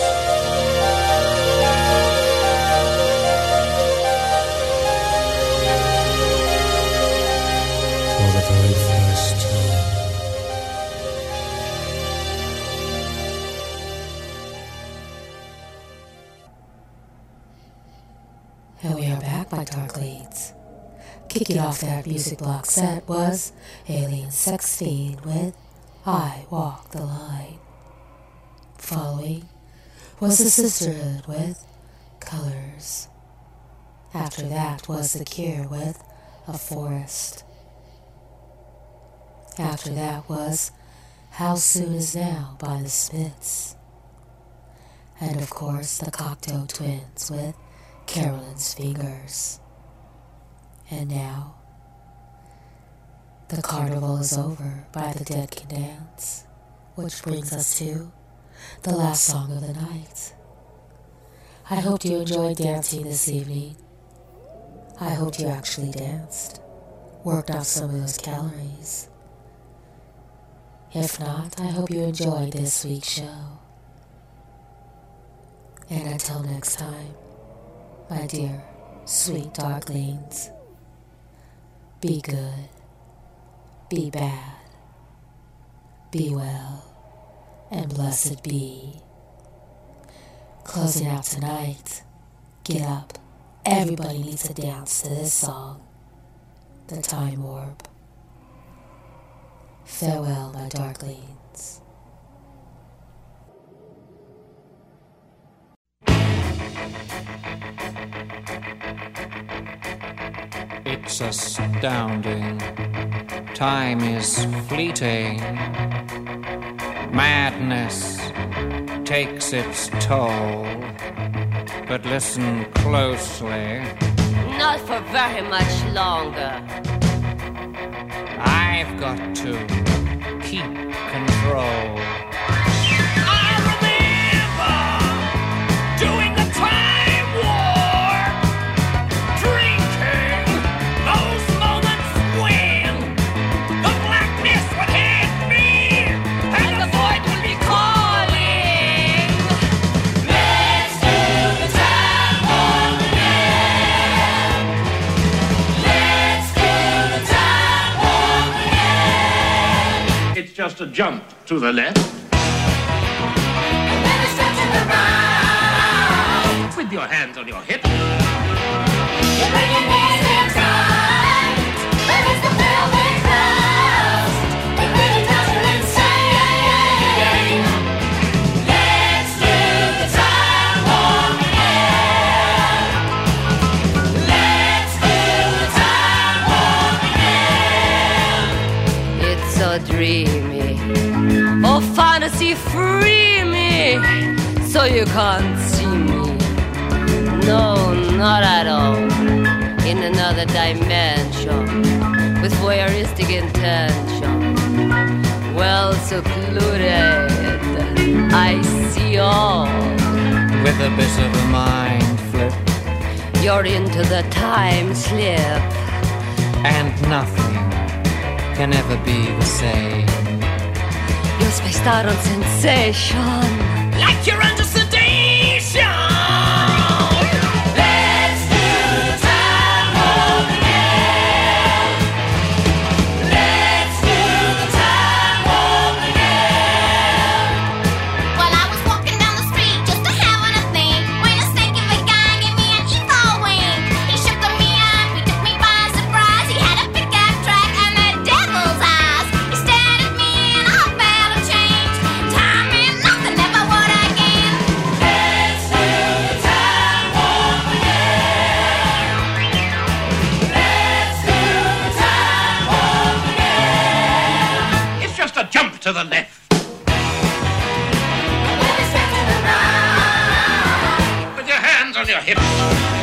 For the very first time. And we are back by Dark Leads. Kicking off that music block set was Alien Sex Fiend with I Walk the Line. Following was The Sisterhood with Colors. After that was The Cure with A Forest. After that was How Soon Is Now by The Smiths. And of course the Cocteau Twins with Carolyn's Fingers. And now, The Carnival Is Over by The Dead Can Dance, which brings us to the last song of the night. I hope you enjoyed dancing this evening. I hope you actually danced, worked off some of those calories. If not, I hope you enjoyed this week's show. And until next time, my dear, sweet Darklings, be good, be bad, be well, and blessed be. Closing out tonight, get up. Everybody needs to dance to this song, The Time Warp. Farewell, my Darklings. It's astounding Time is fleeting. Madness takes its toll. But listen closely. Not for very much longer. I've got to keep control. I remember doing the time war, drinking those moments when the blackness would hit me and the void would be calling. Let's do the time war again. Let's do the time war again. It's just a jump to the left. And then a step to the right. With your hands on your hips. You bring your knees in tight. There is the velvet clouds. It really does you insane. Let's do the time warp again. Let's do the time warp again. It's so dreamy. Oh, fantasy, free me. So you can't see me. No, not at all. In another dimension. With voyeuristic intention. Well secluded. I see all. With a bit of a mind flip. You're into the time slip. And nothing can ever be the same. You're spaced out on sensation. Like you're under sedation. Let's do the time warp again. Let's do the time warp again. Well, I was walking down the street just a having a thing when a snake of a guy gave me an evil wink. He shook me up, he took me by surprise. He had a pickup truck and the devil's eyes. He stared at me and I felt a change. Time and nothing ever would again. Let's do the time warp again. Let's do the time warp again. It's just a jump to the left. And then a step to the right. With your hands on your hips.